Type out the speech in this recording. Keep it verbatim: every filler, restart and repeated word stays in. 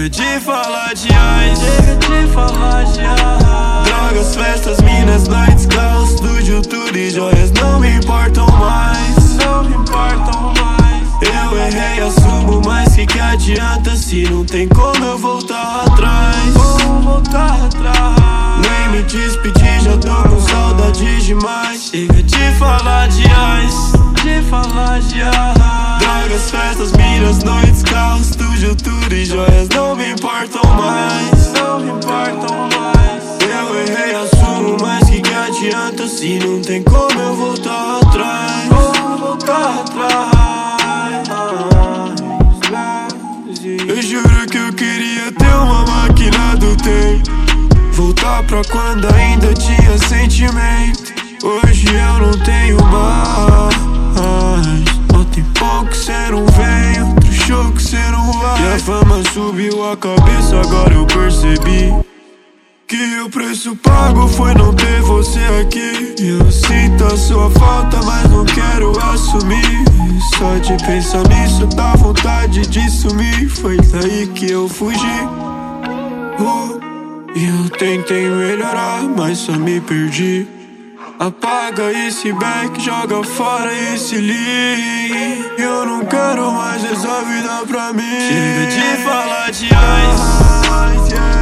Chega de falar de ice, chega de falar de ice. Drogas, festas, minas, noites, caos, estúdio, tudo e joias não me importam mais, não me importam mais. Eu errei, assumo, mas que que adianta se não tem como eu voltar atrás? Como voltar atrás? Nem me despedi, já tô com saudade demais. Chega de falar de ice, de falar de ice. Drogas, festas, minas, noites, caos, estúdio, tudo e joias não me importam mais, não me importam mais. Eu errei, assumo, mas que que adianta se não tem como eu voltar atrás? Como voltar atrás? Eu juro que eu queria ter uma máquina do tempo, voltar pra quando ainda tinha sentimento. Hoje eu não tenho mais. Ó, tem pouco que cê não vem, outro show que cê não vai. E a fama subiu a cabeça, agora eu percebi que o preço pago foi não ter você aqui. Eu sinto a sua falta, mas não quero assumir. Só de pensar nisso dá vontade de sumir. Foi daí que eu fugi. uh, E eu tentei melhorar, mas só me perdi. Apaga esse back, joga fora esse link. Eu não quero mais essa vida pra mim. Chega de falar de ice,